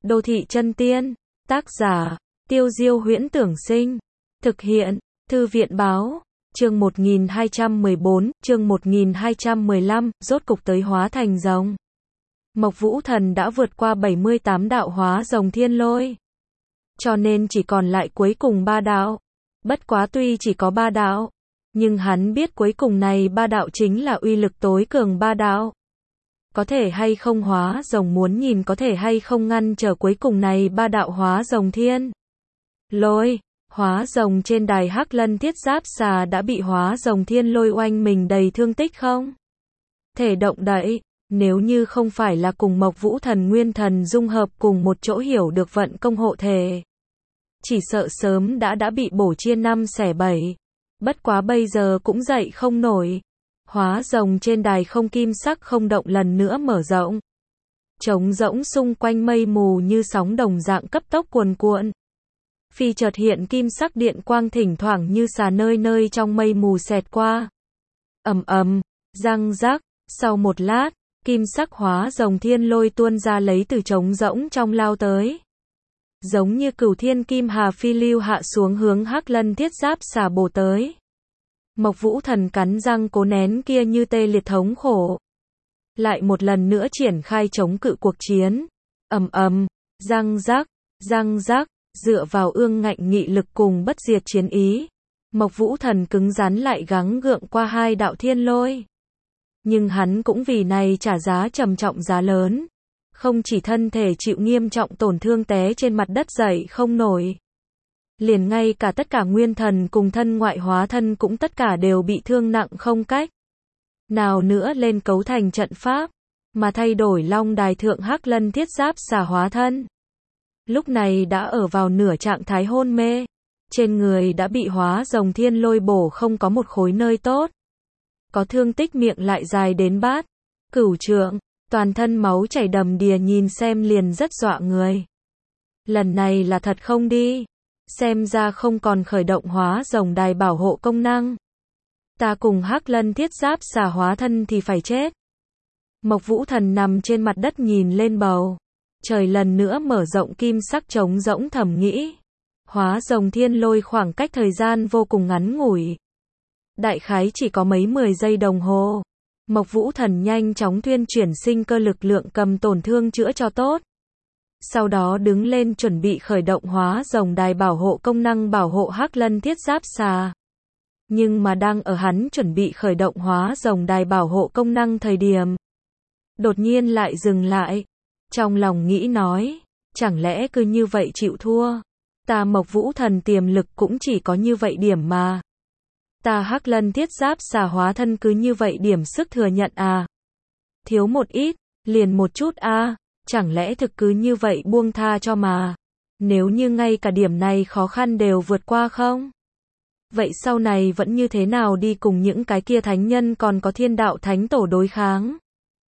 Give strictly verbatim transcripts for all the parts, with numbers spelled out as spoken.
Đô thị chân tiên. Tác giả, Tiêu Diêu Huyễn Tưởng Sinh. Thực hiện, Thư viện Báo. Chương một nghìn hai trăm mười bốn, chương một nghìn hai trăm mười lăm, rốt cục tới hóa thành rồng. Mộc Vũ Thần đã vượt qua bảy mươi tám đạo hóa rồng thiên lôi. Cho nên chỉ còn lại cuối cùng ba đạo. Bất quá tuy chỉ có ba đạo, nhưng hắn biết cuối cùng này ba đạo chính là uy lực tối cường ba đạo. Có thể hay không hóa rồng muốn nhìn có thể hay không ngăn trở cuối cùng này ba đạo hóa rồng thiên lôi. Hóa rồng trên đài Hắc Lân Thiết Giáp Xà đã bị hóa rồng thiên lôi oanh mình đầy thương tích không thể động đậy. Nếu như không phải là cùng Mộc Vũ Thần Nguyên Thần dung hợp cùng một chỗ hiểu được vận công hộ thể, chỉ sợ sớm đã đã bị bổ chia năm xẻ bảy. Bất quá bây giờ cũng dậy không nổi. Hóa rồng trên đài không kim sắc không động lần nữa mở rộng. Trống rỗng xung quanh mây mù như sóng đồng dạng cấp tốc cuồn cuộn. Phi chợt hiện kim sắc điện quang thỉnh thoảng như xà nơi nơi trong mây mù xẹt qua. Ầm ầm, răng rắc, sau một lát, kim sắc hóa rồng thiên lôi tuôn ra lấy từ trống rỗng trong lao tới. Giống như cửu thiên kim hà phi lưu hạ xuống hướng Hắc Lân Thiết Giáp Xà bổ tới. Mộc Vũ Thần cắn răng cố nén kia như tê liệt thống khổ. Lại một lần nữa triển khai chống cự cuộc chiến. Ầm ầm, răng rắc, răng rắc, dựa vào ương ngạnh nghị lực cùng bất diệt chiến ý, Mộc Vũ Thần cứng rắn lại gắng gượng qua hai đạo thiên lôi. Nhưng hắn cũng vì này trả giá trầm trọng giá lớn. Không chỉ thân thể chịu nghiêm trọng tổn thương té trên mặt đất dậy không nổi. Liền ngay cả tất cả nguyên thần cùng thân ngoại hóa thân cũng tất cả đều bị thương nặng không cách nào nữa lên cấu thành trận pháp, mà thay đổi Long Đài thượng Hắc Lân Thiết Giáp Xà hóa thân. Lúc này đã ở vào nửa trạng thái hôn mê. Trên người đã bị hóa rồng thiên lôi bổ không có một khối nơi tốt. Có thương tích miệng lại dài đến bát cửu trượng, toàn thân máu chảy đầm đìa nhìn xem liền rất dọa người. Lần này là thật không đi. Xem ra không còn khởi động hóa rồng đài bảo hộ công năng. Ta cùng Hắc Lân Thiết Giáp Xà hóa thân thì phải chết. Mộc Vũ Thần nằm trên mặt đất nhìn lên bầu trời lần nữa mở rộng kim sắc trống rỗng thầm nghĩ. Hóa rồng thiên lôi khoảng cách thời gian vô cùng ngắn ngủi. Đại khái chỉ có mấy mười giây đồng hồ. Mộc Vũ Thần nhanh chóng thuyên chuyển sinh cơ lực lượng cầm tổn thương chữa cho tốt. Sau đó đứng lên chuẩn bị khởi động hóa rồng đài bảo hộ công năng bảo hộ Hắc Lân Thiết Giáp Xà. Nhưng mà đang ở hắn chuẩn bị khởi động hóa rồng đài bảo hộ công năng thời điểm, đột nhiên lại dừng lại. Trong lòng nghĩ nói, chẳng lẽ cứ như vậy chịu thua? Ta Mộc Vũ Thần tiềm lực cũng chỉ có như vậy điểm mà. Ta Hắc Lân Thiết Giáp Xà hóa thân cứ như vậy điểm sức thừa nhận à? Thiếu một ít, liền một chút à? Chẳng lẽ thực cứ như vậy buông tha cho mà? Nếu như ngay cả điểm này khó khăn đều vượt qua không? Vậy sau này vẫn như thế nào đi cùng những cái kia thánh nhân còn có thiên đạo thánh tổ đối kháng?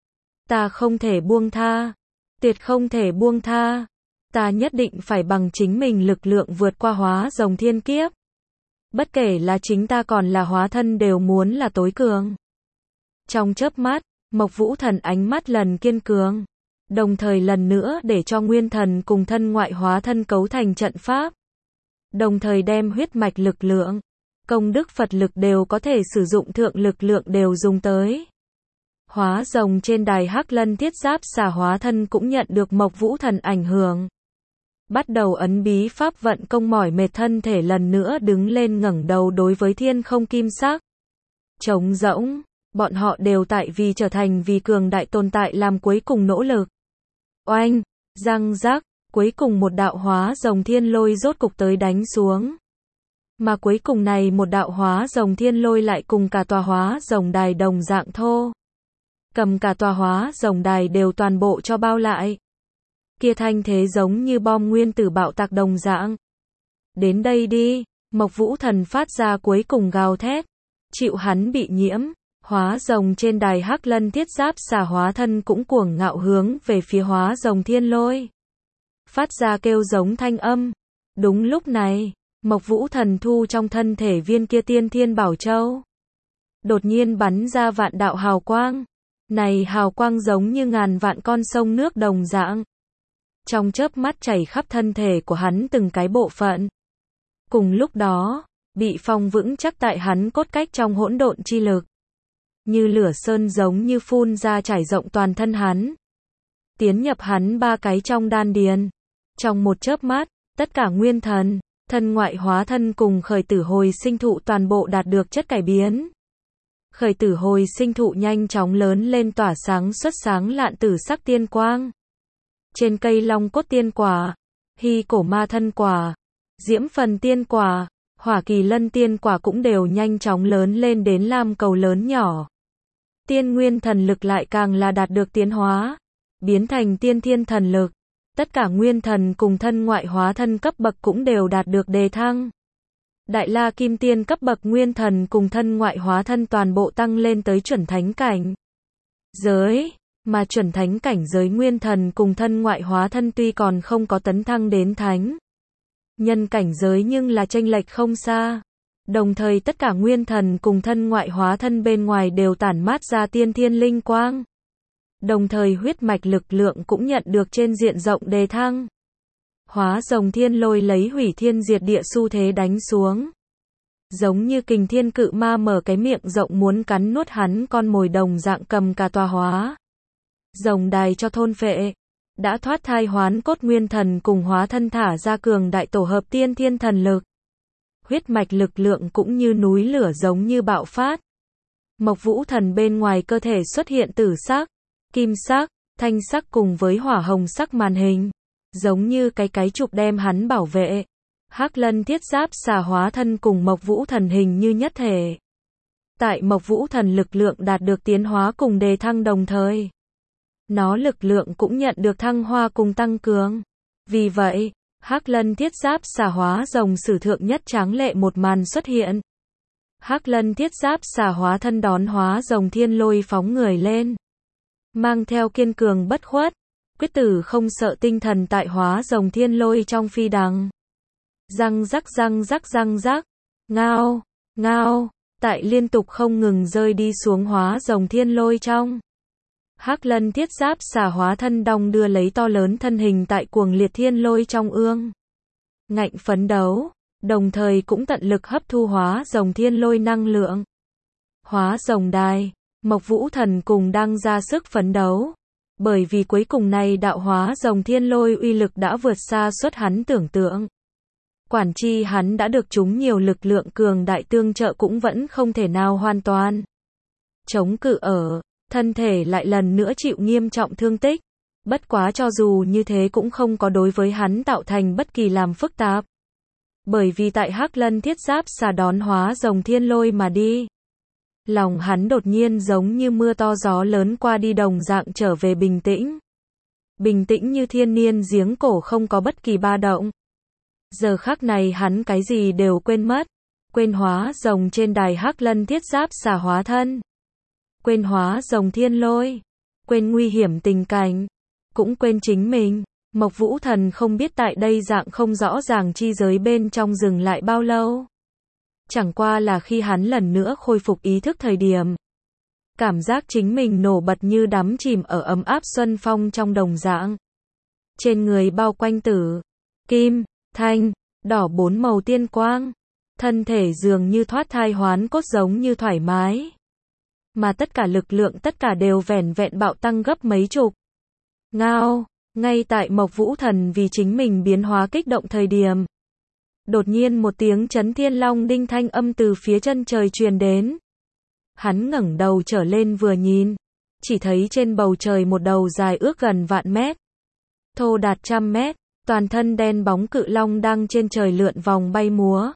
Ta không thể buông tha. Tuyệt không thể buông tha. Ta nhất định phải bằng chính mình lực lượng vượt qua hóa rồng thiên kiếp. Bất kể là chính ta còn là hóa thân đều muốn là tối cường. Trong chớp mắt, Mộc Vũ Thần ánh mắt lần kiên cường. Đồng thời lần nữa để cho nguyên thần cùng thân ngoại hóa thân cấu thành trận pháp. Đồng thời đem huyết mạch lực lượng, công đức Phật lực đều có thể sử dụng thượng lực lượng đều dùng tới. Hóa rồng trên đài Hắc Lân Thiết Giáp Xà hóa thân cũng nhận được Mộc Vũ Thần ảnh hưởng. Bắt đầu ấn bí pháp vận công mỏi mệt thân thể lần nữa đứng lên ngẩng đầu đối với thiên không kim sắc. Trống rỗng, bọn họ đều tại vì trở thành vì cường đại tồn tại làm cuối cùng nỗ lực. Oanh, răng rắc, cuối cùng một đạo hóa rồng thiên lôi rốt cục tới đánh xuống. Mà cuối cùng này một đạo hóa rồng thiên lôi lại cùng cả tòa hóa rồng đài đồng dạng thô. Cầm cả tòa hóa rồng đài đều toàn bộ cho bao lại. Kia thanh thế giống như bom nguyên tử bạo tạc đồng dạng. Đến đây đi, Mộc Vũ Thần phát ra cuối cùng gào thét. Chịu hắn bị nhiễm, hóa rồng trên đài Hắc Lân Thiết Giáp Xà hóa thân cũng cuồng ngạo hướng về phía hóa rồng thiên lôi. Phát ra kêu giống thanh âm. Đúng lúc này, Mộc Vũ Thần thu trong thân thể viên kia tiên thiên bảo châu. Đột nhiên bắn ra vạn đạo hào quang. Này hào quang giống như ngàn vạn con sông nước đồng dạng. trong chớp mắt chảy khắp thân thể của hắn từng cái bộ phận. Cùng lúc đó, bị phong vững chắc tại hắn cốt cách trong hỗn độn chi lực. Như lửa sơn giống như phun ra trải rộng toàn thân hắn. Tiến nhập hắn ba cái trong đan điền. Trong một chớp mắt, tất cả nguyên thần, thân ngoại hóa thân cùng khởi tử hồi sinh thụ toàn bộ đạt được chất cải biến. Khởi tử hồi sinh thụ nhanh chóng lớn lên tỏa sáng xuất sáng lạn tử sắc tiên quang. Trên cây long cốt tiên quả, hy cổ ma thân quả, diễm phần tiên quả, hỏa kỳ lân tiên quả cũng đều nhanh chóng lớn lên đến lam cầu lớn nhỏ. Tiên nguyên thần lực lại càng là đạt được tiến hóa, biến thành tiên thiên thần lực. Tất cả nguyên thần cùng thân ngoại hóa thân cấp bậc cũng đều đạt được đề thăng. Đại la kim tiên cấp bậc nguyên thần cùng thân ngoại hóa thân toàn bộ tăng lên tới chuẩn thánh cảnh giới, mà chuẩn thánh cảnh giới nguyên thần cùng thân ngoại hóa thân tuy còn không có tấn thăng đến thánh nhân cảnh giới nhưng là chênh lệch không xa. Đồng thời tất cả nguyên thần cùng thân ngoại hóa thân bên ngoài đều tản mát ra tiên thiên linh quang. Đồng thời huyết mạch lực lượng cũng nhận được trên diện rộng đề thăng. Hóa rồng thiên lôi lấy hủy thiên diệt địa xu thế đánh xuống. Giống như kình thiên cự ma mở cái miệng rộng muốn cắn nuốt hắn con mồi đồng dạng cầm cả tòa hóa rồng đài cho thôn phệ. Đã thoát thai hoán cốt nguyên thần cùng hóa thân thả ra cường đại tổ hợp tiên thiên thần lực. Huyết mạch lực lượng cũng như núi lửa giống như bạo phát. Mộc vũ thần bên ngoài cơ thể xuất hiện tử sắc, kim sắc, thanh sắc cùng với hỏa hồng sắc màn hình. Giống như cái cái trục đem hắn bảo vệ. Hắc lân thiết giáp xà hóa thân cùng mộc vũ thần hình như nhất thể. Tại mộc vũ thần lực lượng đạt được tiến hóa cùng đề thăng đồng thời. Nó lực lượng cũng nhận được thăng hoa cùng tăng cường. Vì vậy, Hắc lân thiết giáp xà hóa rồng sử thượng nhất tráng lệ một màn xuất hiện. Hắc lân thiết giáp xà hóa thân đón hóa rồng thiên lôi phóng người lên. Mang theo kiên cường bất khuất, quyết tử không sợ tinh thần tại hóa rồng thiên lôi trong phi đằng. Răng rắc răng rắc răng rắc, ngao, ngao, tại liên tục không ngừng rơi đi xuống hóa rồng thiên lôi trong. Hắc lân thiết giáp xà hóa thân đong đưa lấy to lớn thân hình tại cuồng liệt thiên lôi trong ương. Ngạnh phấn đấu, đồng thời cũng tận lực hấp thu hóa rồng thiên lôi năng lượng. Hóa rồng đài, mộc vũ thần cùng đang ra sức phấn đấu. Bởi vì cuối cùng này đạo hóa rồng thiên lôi uy lực đã vượt xa suốt hắn tưởng tượng. Quản chi hắn đã được chúng nhiều lực lượng cường đại tương trợ cũng vẫn không thể nào hoàn toàn chống cự ở. Thân thể lại lần nữa chịu nghiêm trọng thương tích. Bất quá cho dù như thế cũng không có đối với hắn tạo thành bất kỳ làm phức tạp. Bởi vì tại Hắc lân thiết giáp xà đón hóa rồng thiên lôi mà đi. Lòng hắn đột nhiên giống như mưa to gió lớn qua đi đồng dạng trở về bình tĩnh. Bình tĩnh như thiên niên giếng cổ không có bất kỳ ba động. Giờ khắc này hắn cái gì đều quên mất. Quên hóa rồng trên đài Hắc lân thiết giáp xà hóa thân. Quên hóa rồng thiên lôi. Quên nguy hiểm tình cảnh. Cũng quên chính mình. Mộc vũ thần không biết tại đây dạng không rõ ràng chi giới bên trong dừng lại bao lâu. Chẳng qua là khi hắn lần nữa khôi phục ý thức thời điểm. Cảm giác chính mình nổ bật như đắm chìm ở ấm áp xuân phong trong đồng dạng. Trên người bao quanh tử, kim, thanh, đỏ bốn màu tiên quang. Thân thể dường như thoát thai hoán cốt giống như thoải mái. Mà tất cả lực lượng tất cả đều vẻn vẹn bạo tăng gấp mấy chục. Ngao, ngay tại mộc vũ thần vì chính mình biến hóa kích động thời điểm. Đột nhiên một tiếng chấn thiên long đinh thanh âm từ phía chân trời truyền đến. Hắn ngẩng đầu trở lên vừa nhìn. Chỉ thấy trên bầu trời một đầu dài ước gần vạn mét. Thô đạt trăm mét. Toàn thân đen bóng cự long đang trên trời lượn vòng bay múa.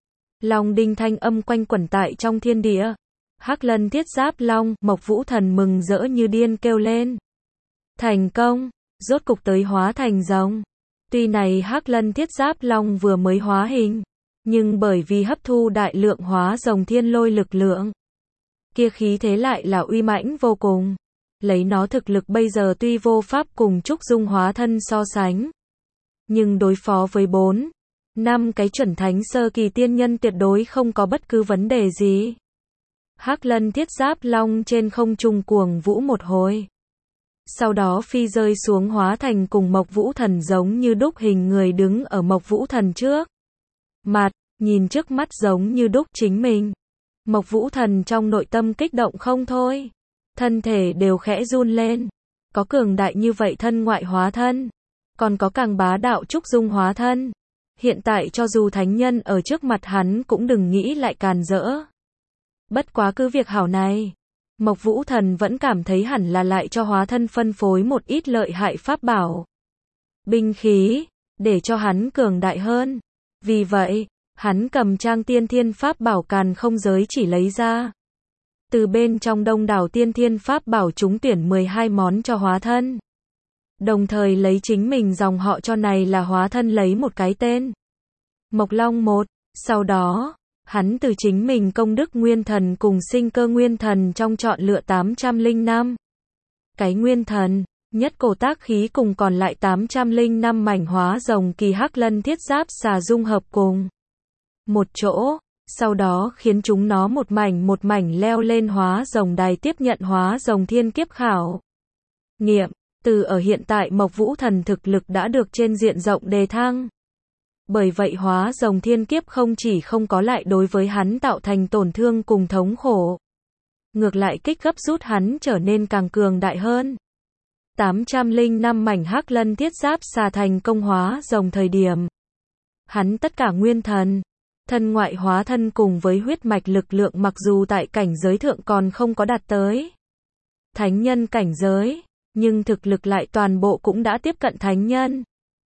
Long đinh thanh âm quanh quẩn tại trong thiên địa. Hắc lân thiết giáp long, mộc vũ thần mừng rỡ như điên kêu lên. Thành công, rốt cục tới hóa thành rồng. Tuy này Hắc lân thiết giáp long vừa mới hóa hình, nhưng bởi vì hấp thu đại lượng hóa rồng thiên lôi lực lượng, kia khí thế lại là uy mãnh vô cùng. Lấy nó thực lực bây giờ tuy vô pháp cùng Trúc Dung hóa thân so sánh, nhưng đối phó với bốn, năm cái chuẩn thánh sơ kỳ tiên nhân tuyệt đối không có bất cứ vấn đề gì. Hắc lân thiết giáp long trên không trung cuồng vũ một hồi. sau đó phi rơi xuống hóa thành cùng Mộc Vũ Thần giống như đúc hình người đứng ở Mộc Vũ Thần trước mặt, nhìn trước mắt giống như đúc chính mình. Mộc Vũ Thần trong nội tâm kích động không thôi, thân thể đều khẽ run lên, có cường đại như vậy thân ngoại hóa thân, còn có càng bá đạo trúc dung hóa thân. Hiện tại cho dù thánh nhân ở trước mặt hắn cũng đừng nghĩ lại càn rỡ. Bất quá cứ việc hảo này, Mộc Vũ Thần vẫn cảm thấy hẳn là lại cho hóa thân phân phối một ít lợi hại pháp bảo, binh khí, để cho hắn cường đại hơn. Vì vậy, hắn cầm trang tiên thiên pháp bảo càn không giới chỉ lấy ra. Từ bên trong đông đảo tiên thiên pháp bảo trúng tuyển mười hai món cho hóa thân. Đồng thời lấy chính mình dòng họ cho này là hóa thân lấy một cái tên. Mộc Long một, sau đó, hắn từ chính mình công đức nguyên thần cùng sinh cơ nguyên thần trong chọn lựa tám trăm lẻ năm cái nguyên thần, nhất cổ tác khí cùng còn lại tám trăm lẻ năm mảnh hóa rồng kỳ hắc lân thiết giáp xà dung hợp cùng một chỗ, sau đó khiến chúng nó một mảnh một mảnh leo lên hóa rồng đài tiếp nhận hóa rồng thiên kiếp khảo nghiệm. Từ ở hiện tại Mộc Vũ Thần thực lực đã được trên diện rộng đề thăng. Bởi vậy hóa rồng thiên kiếp không chỉ không có lại đối với hắn tạo thành tổn thương cùng thống khổ, ngược lại kích gấp rút hắn trở nên càng cường đại hơn. tám trăm lẻ năm mảnh hắc lân thiết giáp xà thành công hóa rồng thời điểm, hắn tất cả nguyên thần, thân ngoại hóa thân cùng với huyết mạch lực lượng mặc dù tại cảnh giới thượng còn không có đạt tới thánh nhân cảnh giới, nhưng thực lực lại toàn bộ cũng đã tiếp cận thánh nhân.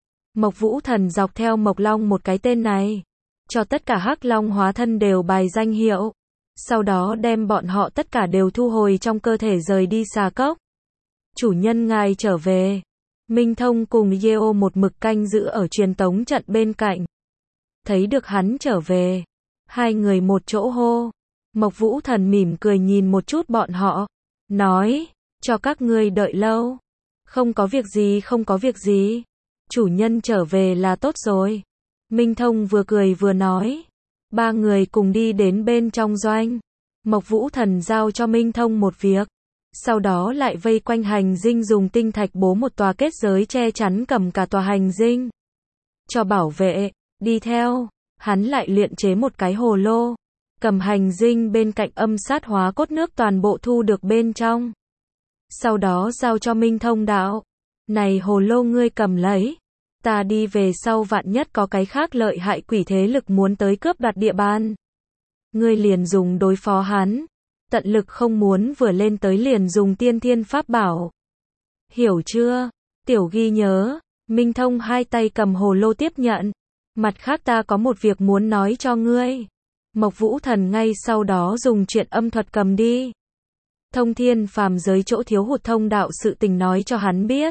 Mộc Vũ Thần dọc theo Mộc Long một cái tên này, cho tất cả hắc long hóa thân đều bài danh hiệu, sau đó đem bọn họ tất cả đều thu hồi trong cơ thể rời đi xà cốc. Chủ nhân ngài trở về. Minh Thông cùng Yeo một mực canh giữ ở truyền tống trận bên cạnh. Thấy được hắn trở về, hai người một chỗ hô. Mộc Vũ Thần mỉm cười nhìn một chút bọn họ, nói, cho các ngươi đợi lâu. Không có việc gì không có việc gì. Chủ nhân trở về là tốt rồi. Minh Thông vừa cười vừa nói. Ba người cùng đi đến bên trong doanh. Mộc Vũ Thần giao cho Minh Thông một việc. Sau đó lại vây quanh hành dinh dùng tinh thạch bố một tòa kết giới che chắn cầm cả tòa hành dinh. Cho bảo vệ, đi theo, hắn lại luyện chế một cái hồ lô. Cầm hành dinh bên cạnh âm sát hóa cốt nước toàn bộ thu được bên trong. Sau đó giao cho Minh Thông đạo. Này hồ lô ngươi cầm lấy. Ta đi về sau vạn nhất có cái khác lợi hại quỷ thế lực muốn tới cướp đoạt địa bàn. Ngươi liền dùng đối phó hắn. Tận lực không muốn vừa lên tới liền dùng tiên thiên pháp bảo. Hiểu chưa? Tiểu ghi nhớ. Minh Thông hai tay cầm hồ lô tiếp nhận. Mặt khác ta có một việc muốn nói cho ngươi. Mộc Vũ Thần ngay sau đó dùng chuyện âm thuật cầm đi. Thông thiên phàm giới chỗ thiếu hụt thông đạo sự tình nói cho hắn biết.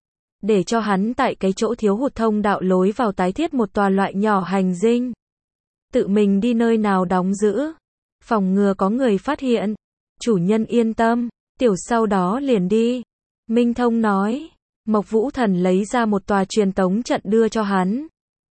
Để cho hắn tại cái chỗ thiếu hụt thông đạo lối vào tái thiết một tòa loại nhỏ hành dinh. Tự mình đi nơi nào đóng giữ. Phòng ngừa có người phát hiện. Chủ nhân yên tâm. Tiểu sau đó liền đi. Minh Thông nói. Mộc Vũ Thần lấy ra một tòa truyền tống trận đưa cho hắn.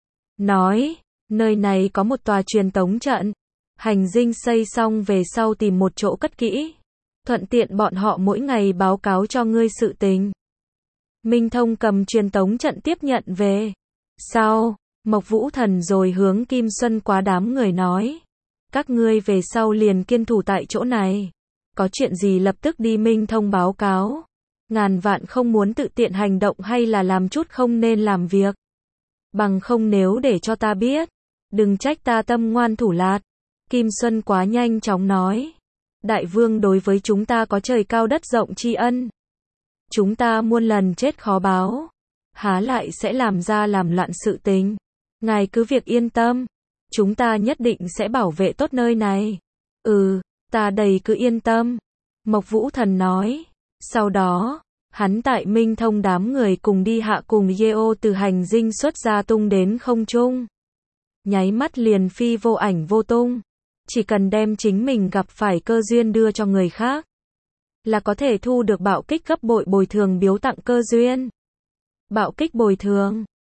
Nói. Nơi này có một tòa truyền tống trận. Hành dinh xây xong về sau tìm một chỗ cất kỹ. Thuận tiện bọn họ mỗi ngày báo cáo cho ngươi sự tình. Minh Thông cầm truyền tống trận tiếp nhận về. Sau, Mộc Vũ Thần rồi hướng Kim Xuân Quá đám người nói. Các ngươi về sau liền kiên thủ tại chỗ này. Có chuyện gì lập tức đi Minh Thông báo cáo. Ngàn vạn không muốn tự tiện hành động hay là làm chút không nên làm việc. Bằng không nếu để cho ta biết. Đừng trách ta tâm ngoan thủ lạt. Kim Xuân Quá nhanh chóng nói. Đại vương đối với chúng ta có trời cao đất rộng tri ân. Chúng ta muôn lần chết khó báo. Há lại sẽ làm ra làm loạn sự tình. Ngài cứ việc yên tâm. Chúng ta nhất định sẽ bảo vệ tốt nơi này. Ừ, ta đầy cứ yên tâm. Mộc Vũ Thần nói. Sau đó, hắn tại Minh Thông đám người cùng đi hạ cùng Yeo từ hành dinh xuất ra tung đến không trung. Nháy mắt liền phi vô ảnh vô tung. Chỉ cần đem chính mình gặp phải cơ duyên đưa cho người khác. Là có thể thu được bạo kích gấp bội bồi thường biếu tặng cơ duyên. Bạo kích bồi thường.